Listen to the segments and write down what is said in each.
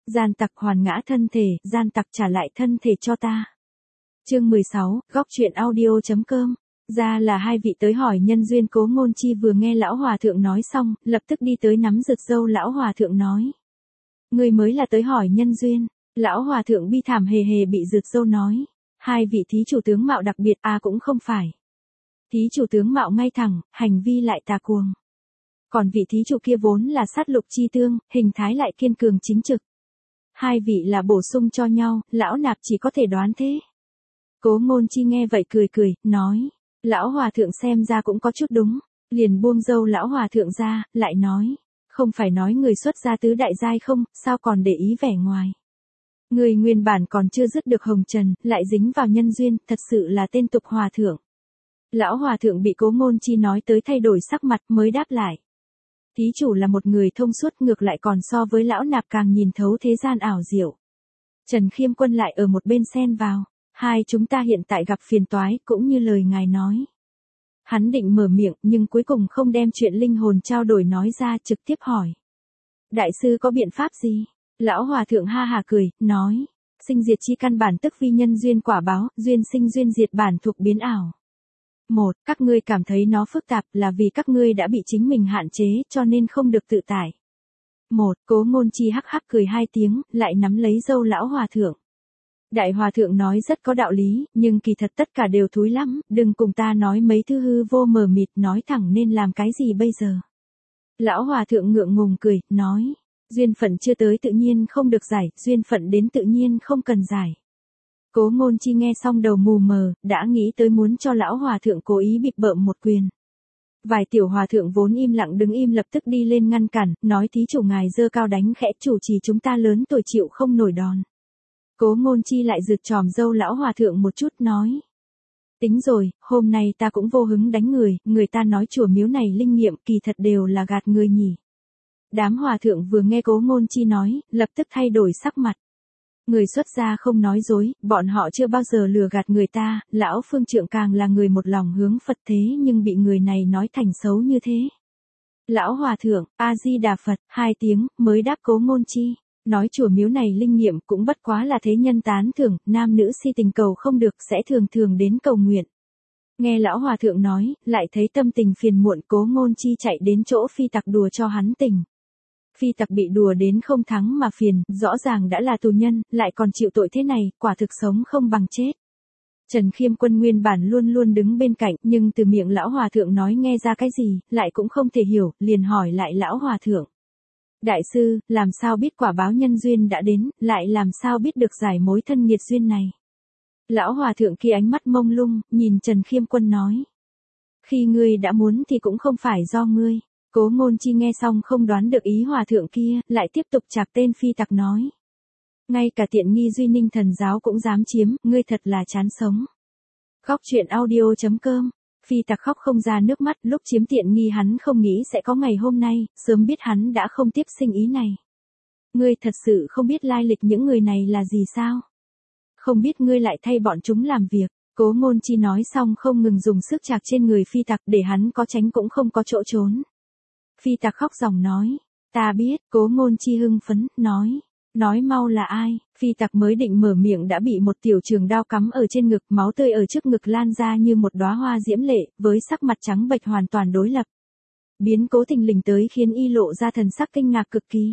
Gian tặc hoàn ngã thân thể, gian tặc trả lại thân thể cho ta. Chương 16, góc truyện audio.com. Ra là hai vị tới hỏi nhân duyên. Cố Ngôn Chi vừa nghe lão hòa thượng nói xong, lập tức đi tới nắm rực râu lão hòa thượng nói. Người mới là tới hỏi nhân duyên. Lão hòa thượng bi thảm hề hề bị rực râu nói. Hai vị thí chủ tướng mạo đặc biệt cũng không phải. Thí chủ tướng mạo ngay thẳng, hành vi lại tà cuồng. Còn vị thí chủ kia vốn là sát lục chi tương, hình thái lại kiên cường chính trực. Hai vị là bổ sung cho nhau, lão nạp chỉ có thể đoán thế. Cố Ngôn Chi nghe vậy cười cười, nói. Lão hòa thượng xem ra cũng có chút đúng. Liền buông râu lão hòa thượng ra, lại nói. Không phải nói người xuất gia tứ đại giai không, sao còn để ý vẻ ngoài. Người nguyên bản còn chưa dứt được hồng trần, lại dính vào nhân duyên, thật sự là tên tục hòa thượng. Lão hòa thượng bị Cố Ngôn Chi nói tới thay đổi sắc mặt mới đáp lại. Thí chủ là một người thông suốt, ngược lại còn so với lão nạp càng nhìn thấu thế gian ảo diệu. Trần Khiêm Quân lại ở một bên xen vào. Hai chúng ta hiện tại gặp phiền toái, cũng như lời ngài nói. Hắn định mở miệng, nhưng cuối cùng không đem chuyện linh hồn trao đổi nói ra, trực tiếp hỏi. Đại sư có biện pháp gì? Lão hòa thượng ha hà cười, nói. Sinh diệt chi căn bản tức vi nhân duyên quả báo, duyên sinh duyên diệt bản thuộc biến ảo. Một, các ngươi cảm thấy nó phức tạp là vì các ngươi đã bị chính mình hạn chế, cho nên không được tự tại. Một, Cố Ngôn Chi hắc hắc cười hai tiếng, lại nắm lấy râu lão hòa thượng. Đại hòa thượng nói rất có đạo lý, nhưng kỳ thật tất cả đều thúi lắm, đừng cùng ta nói mấy thứ hư vô mờ mịt, nói thẳng nên làm cái gì bây giờ. Lão hòa thượng ngượng ngùng cười, nói, duyên phận chưa tới tự nhiên không được giải, duyên phận đến tự nhiên không cần giải. Cố Ngôn Chi nghe xong đầu mù mờ, đã nghĩ tới muốn cho lão hòa thượng cố ý bịp bợm một quyền. Vài tiểu hòa thượng vốn im lặng đứng im lập tức đi lên ngăn cản, nói thí chủ ngài giơ cao đánh khẽ, chủ trì chúng ta lớn tuổi chịu không nổi đòn. Cố Ngôn Chi lại rực tròm râu lão hòa thượng một chút nói. Tính rồi, hôm nay ta cũng vô hứng đánh người ta nói chùa miếu này linh nghiệm kỳ thật đều là gạt người nhỉ. Đám hòa thượng vừa nghe Cố Ngôn Chi nói, lập tức thay đổi sắc mặt. Người xuất gia không nói dối, bọn họ chưa bao giờ lừa gạt người ta, lão phương trượng càng là người một lòng hướng Phật thế nhưng bị người này nói thành xấu như thế. Lão hòa thượng, A-di-đà Phật, hai tiếng, mới đáp Cố Ngôn Chi. Nói chùa miếu này linh nghiệm cũng bất quá là thế nhân tán thưởng, nam nữ si tình cầu không được sẽ thường thường đến cầu nguyện. Nghe lão hòa thượng nói, lại thấy tâm tình phiền muộn. Cố Ngôn Chi chạy đến chỗ phi tặc đùa cho hắn tình. Phi tặc bị đùa đến không thắng mà phiền, rõ ràng đã là tù nhân, lại còn chịu tội thế này, quả thực sống không bằng chết. Trần Khiêm Quân nguyên bản luôn luôn đứng bên cạnh, nhưng từ miệng lão hòa thượng nói nghe ra cái gì, lại cũng không thể hiểu, liền hỏi lại lão hòa thượng. Đại sư, làm sao biết quả báo nhân duyên đã đến, lại làm sao biết được giải mối thân nghiệt duyên này? Lão hòa thượng kia ánh mắt mông lung, nhìn Trần Khiêm Quân nói. Khi ngươi đã muốn thì cũng không phải do ngươi. Cố Ngôn Chi nghe xong không đoán được ý hòa thượng kia, lại tiếp tục chạc tên phi tặc nói. Ngay cả tiện nghi Duy Ninh thần giáo cũng dám chiếm, ngươi thật là chán sống. Góc truyện audio.com. Phi tặc khóc không ra nước mắt, lúc chiếm tiện nghi hắn không nghĩ sẽ có ngày hôm nay, sớm biết hắn đã không tiếp sinh ý này. Ngươi thật sự không biết lai lịch những người này là gì sao? Không biết ngươi lại thay bọn chúng làm việc. Cố Ngôn Chi nói xong không ngừng dùng sức chạc trên người phi tặc để hắn có tránh cũng không có chỗ trốn. Phi tặc khóc ròng nói, ta biết. Cố Ngôn Chi hưng phấn, nói mau là ai? Phi tặc mới định mở miệng đã bị một tiểu trường đao cắm ở trên ngực, máu tươi ở trước ngực lan ra như một đóa hoa diễm lệ, với sắc mặt trắng bệch hoàn toàn đối lập. Biến cố thình lình tới khiến y lộ ra thần sắc kinh ngạc cực kỳ.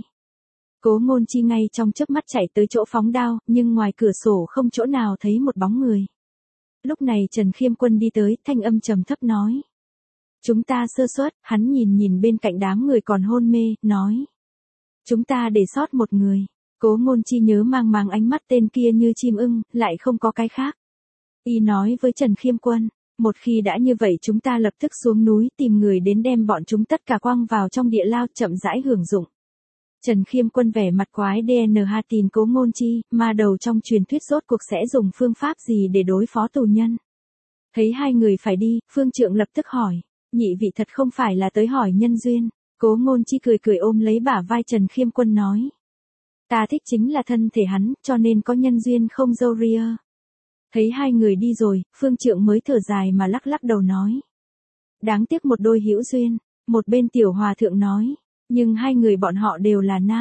Cố Ngôn Chi ngay trong chớp mắt chạy tới chỗ phóng đao, nhưng ngoài cửa sổ không chỗ nào thấy một bóng người. Lúc này Trần Khiêm Quân đi tới, thanh âm trầm thấp nói. Chúng ta sơ suất. Hắn nhìn bên cạnh đám người còn hôn mê, nói. Chúng ta để sót một người. Cố Ngôn Chi nhớ mang máng ánh mắt tên kia như chim ưng, lại không có cái khác. Y nói với Trần Khiêm Quân, một khi đã như vậy chúng ta lập tức xuống núi tìm người đến đem bọn chúng tất cả quăng vào trong địa lao chậm rãi hưởng dụng. Trần Khiêm Quân vẻ mặt quái DNH tin Cố Ngôn Chi, ma đầu trong truyền thuyết rốt cuộc sẽ dùng phương pháp gì để đối phó tù nhân. Thấy hai người phải đi, phương trượng lập tức hỏi, nhị vị thật không phải là tới hỏi nhân duyên. Cố Ngôn Chi cười ôm lấy bả vai Trần Khiêm Quân nói. Ta thích chính là thân thể hắn, cho nên có nhân duyên không dâu ria. Thấy hai người đi rồi, phương trượng mới thở dài mà lắc đầu nói. Đáng tiếc một đôi hữu duyên. Một bên tiểu hòa thượng nói. Nhưng hai người bọn họ đều là nam.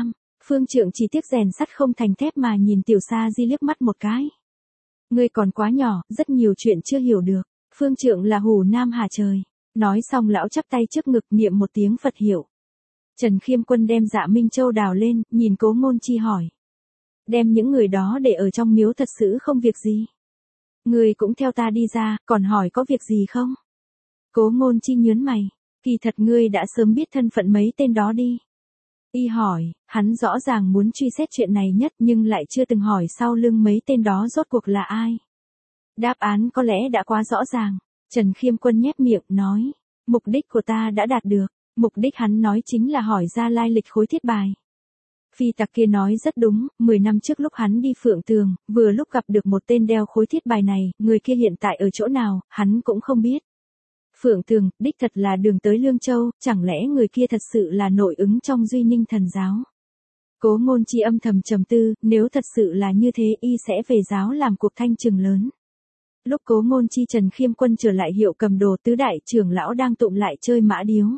Phương Trượng chỉ tiếc rèn sắt không thành thép mà nhìn Tiểu Sa Di liếc mắt một cái. Ngươi còn quá nhỏ, rất nhiều chuyện chưa hiểu được. Phương Trượng là Hủ Nam Hà Trời. Nói xong lão chắp tay trước ngực niệm một tiếng Phật hiệu. Trần Khiêm Quân đem Dạ Minh Châu đào lên, nhìn Cố Ngôn Chi hỏi. Đem những người đó để ở trong miếu thật sự không việc gì. Ngươi cũng theo ta đi ra, còn hỏi có việc gì không? Cố Ngôn Chi nhớn mày. Kỳ thật ngươi đã sớm biết thân phận mấy tên đó đi. Y hỏi, hắn rõ ràng muốn truy xét chuyện này nhất nhưng lại chưa từng hỏi sau lưng mấy tên đó rốt cuộc là ai. Đáp án có lẽ đã quá rõ ràng. Trần Khiêm Quân nhếch miệng, nói. Mục đích của ta đã đạt được. Mục đích hắn nói chính là hỏi ra lai lịch khối thiết bài. Phi tặc kia nói rất đúng, 10 năm trước lúc hắn đi Phượng Tường, vừa lúc gặp được một tên đeo khối thiết bài này, người kia hiện tại ở chỗ nào, hắn cũng không biết. Phượng Tường, đích thật là đường tới Lương Châu, chẳng lẽ người kia thật sự là nội ứng trong Duy Ninh Thần giáo? Cố Ngôn Chi âm thầm trầm tư, nếu thật sự là như thế y sẽ về giáo làm cuộc thanh trừng lớn. Lúc Cố Ngôn Chi Trần Khiêm Quân trở lại hiệu cầm đồ, tứ đại trưởng lão đang tụng lại chơi mã điếu.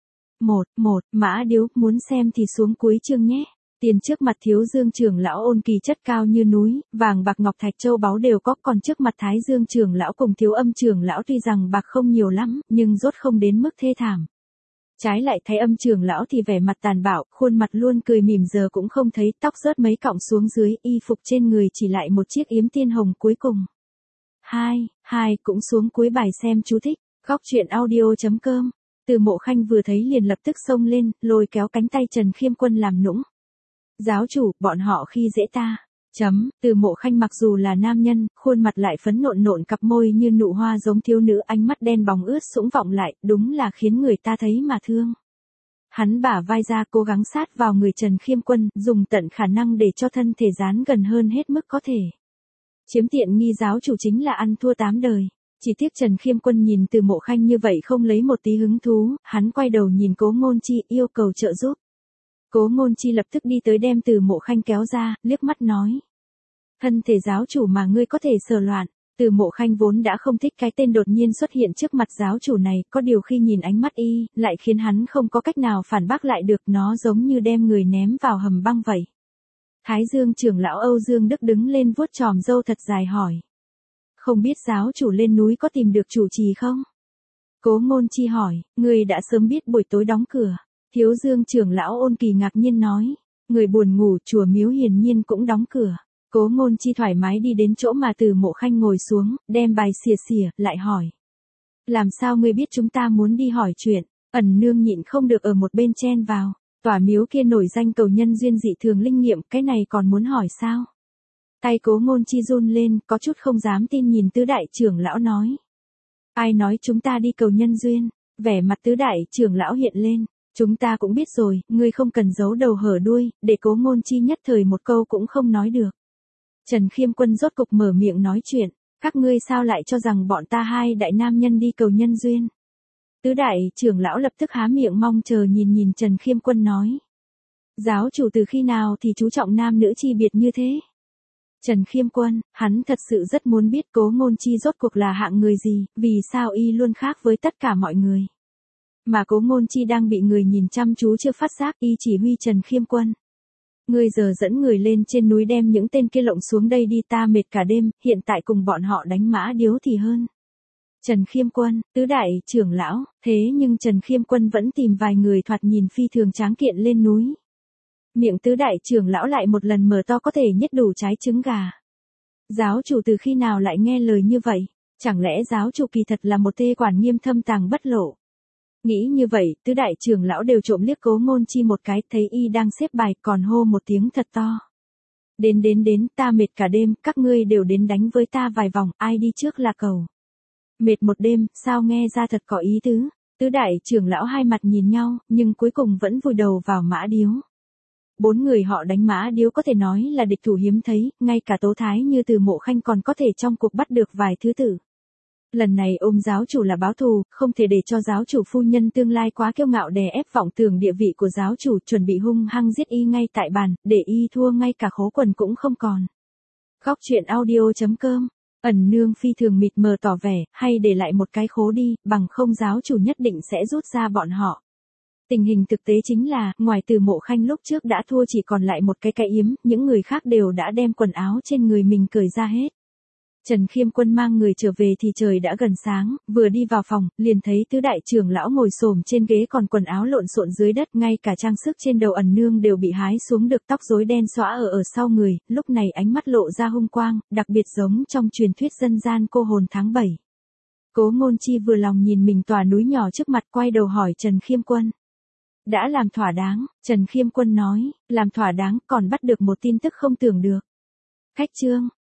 Mã điếu, muốn xem thì xuống cuối chương nhé. Tiền trước mặt Thiếu Dương trưởng lão Ôn Kỳ chất cao như núi, vàng bạc ngọc thạch châu báu đều có, còn trước mặt Thái Dương trưởng lão cùng Thiếu Âm trưởng lão tuy rằng bạc không nhiều lắm, nhưng rốt không đến mức thê thảm. Trái lại Thái Âm trưởng lão thì vẻ mặt tàn bạo, khuôn mặt luôn cười mỉm, giờ cũng không thấy, tóc rớt mấy cọng xuống dưới, y phục trên người chỉ lại một chiếc yếm tiên hồng cuối cùng. Hai cũng xuống cuối bài xem chú thích. Góc truyện audio.com. Từ Mộ Khanh vừa thấy liền lập tức xông lên, lôi kéo cánh tay Trần Khiêm Quân làm nũng. Giáo chủ, bọn họ khi dễ ta. Từ Mộ Khanh mặc dù là nam nhân, khuôn mặt lại phấn nộn cặp môi như nụ hoa giống thiếu nữ, ánh mắt đen bóng ướt sũng vọng lại, đúng là khiến người ta thấy mà thương. Hắn bả vai ra cố gắng sát vào người Trần Khiêm Quân, dùng tận khả năng để cho thân thể dán gần hơn hết mức có thể. Chiếm tiện nghi giáo chủ chính là ăn thua 8 đời. Chỉ tiếc Trần Khiêm Quân nhìn Từ Mộ Khanh như vậy không lấy một tí hứng thú, hắn quay đầu nhìn Cố Ngôn Chi yêu cầu trợ giúp. Cố Ngôn Chi lập tức đi tới đem Từ Mộ Khanh kéo ra, liếc mắt nói. Thân thể giáo chủ mà ngươi có thể sờ loạn. Từ Mộ Khanh vốn đã không thích cái tên đột nhiên xuất hiện trước mặt giáo chủ này, có điều khi nhìn ánh mắt y, lại khiến hắn không có cách nào phản bác lại được, nó giống như đem người ném vào hầm băng vậy. Thái Dương trưởng lão Âu Dương Đức đứng lên vuốt chòm râu thật dài hỏi. Không biết giáo chủ lên núi có tìm được chủ trì không? Cố Ngôn Chi hỏi, người đã sớm biết buổi tối đóng cửa. Thiếu Dương trưởng lão Ôn Kỳ ngạc nhiên nói, người buồn ngủ, chùa miếu hiển nhiên cũng đóng cửa. Cố Ngôn Chi thoải mái đi đến chỗ mà Từ Mộ Khanh ngồi xuống, đem bài xìa, lại hỏi. Làm sao ngươi biết chúng ta muốn đi hỏi chuyện? Ẩn Nương nhịn không được ở một bên chen vào. Tòa miếu kia nổi danh cầu nhân duyên dị thường linh nghiệm, cái này còn muốn hỏi sao? Tay Cố Ngôn Chi run lên, có chút không dám tin nhìn tứ đại trưởng lão nói. Ai nói chúng ta đi cầu nhân duyên? Vẻ mặt tứ đại trưởng lão hiện lên. Chúng ta cũng biết rồi, ngươi không cần giấu đầu hở đuôi, để Cố Ngôn Chi nhất thời một câu cũng không nói được. Trần Khiêm Quân rốt cục mở miệng nói chuyện. Các ngươi sao lại cho rằng bọn ta hai đại nam nhân đi cầu nhân duyên? Tứ đại trưởng lão lập tức há miệng mong chờ nhìn Trần Khiêm Quân nói. Giáo chủ từ khi nào thì chú trọng nam nữ chi biệt như thế? Trần Khiêm Quân, hắn thật sự rất muốn biết Cố Ngôn Chi rốt cuộc là hạng người gì, vì sao y luôn khác với tất cả mọi người. Mà Cố Ngôn Chi đang bị người nhìn chăm chú chưa phát giác, y chỉ huy Trần Khiêm Quân. Ngươi giờ dẫn người lên trên núi đem những tên kia lộng xuống đây đi, ta mệt cả đêm, hiện tại cùng bọn họ đánh mã điếu thì hơn. Trần Khiêm Quân, tứ đại trưởng lão, thế nhưng Trần Khiêm Quân vẫn tìm vài người thoạt nhìn phi thường tráng kiện lên núi. Miệng tứ đại trưởng lão lại một lần mở to có thể nhét đủ trái trứng gà. Giáo chủ từ khi nào lại nghe lời như vậy? Chẳng lẽ giáo chủ kỳ thật là một tê quản nghiêm thâm tàng bất lộ? Nghĩ như vậy, tứ đại trưởng lão đều trộm liếc Cố Ngôn Chi một cái, thấy y đang xếp bài, còn hô một tiếng thật to. Đến, ta mệt cả đêm, các ngươi đều đến đánh với ta vài vòng, ai đi trước là cầu. Mệt một đêm, sao nghe ra thật có ý tứ. Tứ đại trưởng lão hai mặt nhìn nhau, nhưng cuối cùng vẫn vùi đầu vào mã điếu. 4 người họ đánh mã điếu có thể nói là địch thủ hiếm thấy, ngay cả Tố Thái như Từ Mộ Khanh còn có thể trong cuộc bắt được vài thứ tử. Lần này ôm giáo chủ là báo thù, không thể để cho giáo chủ phu nhân tương lai quá kiêu ngạo đè ép vọng tưởng địa vị của giáo chủ, chuẩn bị hung hăng giết y ngay tại bàn, để y thua ngay cả khố quần cũng không còn. Góc truyện audio.com. Ẩn Nương phi thường mịt mờ tỏ vẻ, hay để lại một cái khố đi, bằng không giáo chủ nhất định sẽ rút ra bọn họ. Tình hình thực tế chính là, ngoài Từ Mộ Khanh lúc trước đã thua chỉ còn lại một cái yếm, những người khác đều đã đem quần áo trên người mình cởi ra hết. Trần Khiêm Quân mang người trở về thì trời đã gần sáng, vừa đi vào phòng, liền thấy tứ đại trưởng lão ngồi xổm trên ghế còn quần áo lộn xộn dưới đất, ngay cả trang sức trên đầu ẩn nương đều bị hái xuống được, tóc rối đen xõa ở sau người, lúc này ánh mắt lộ ra hung quang, đặc biệt giống trong truyền thuyết dân gian cô hồn tháng 7. Cố Ngôn Chi vừa lòng nhìn mình tòa núi nhỏ trước mặt, quay đầu hỏi Trần Khiêm Quân. Đã làm thỏa đáng, Trần Khiêm Quân nói, làm thỏa đáng, còn bắt được một tin tức không tưởng được. Khách trương.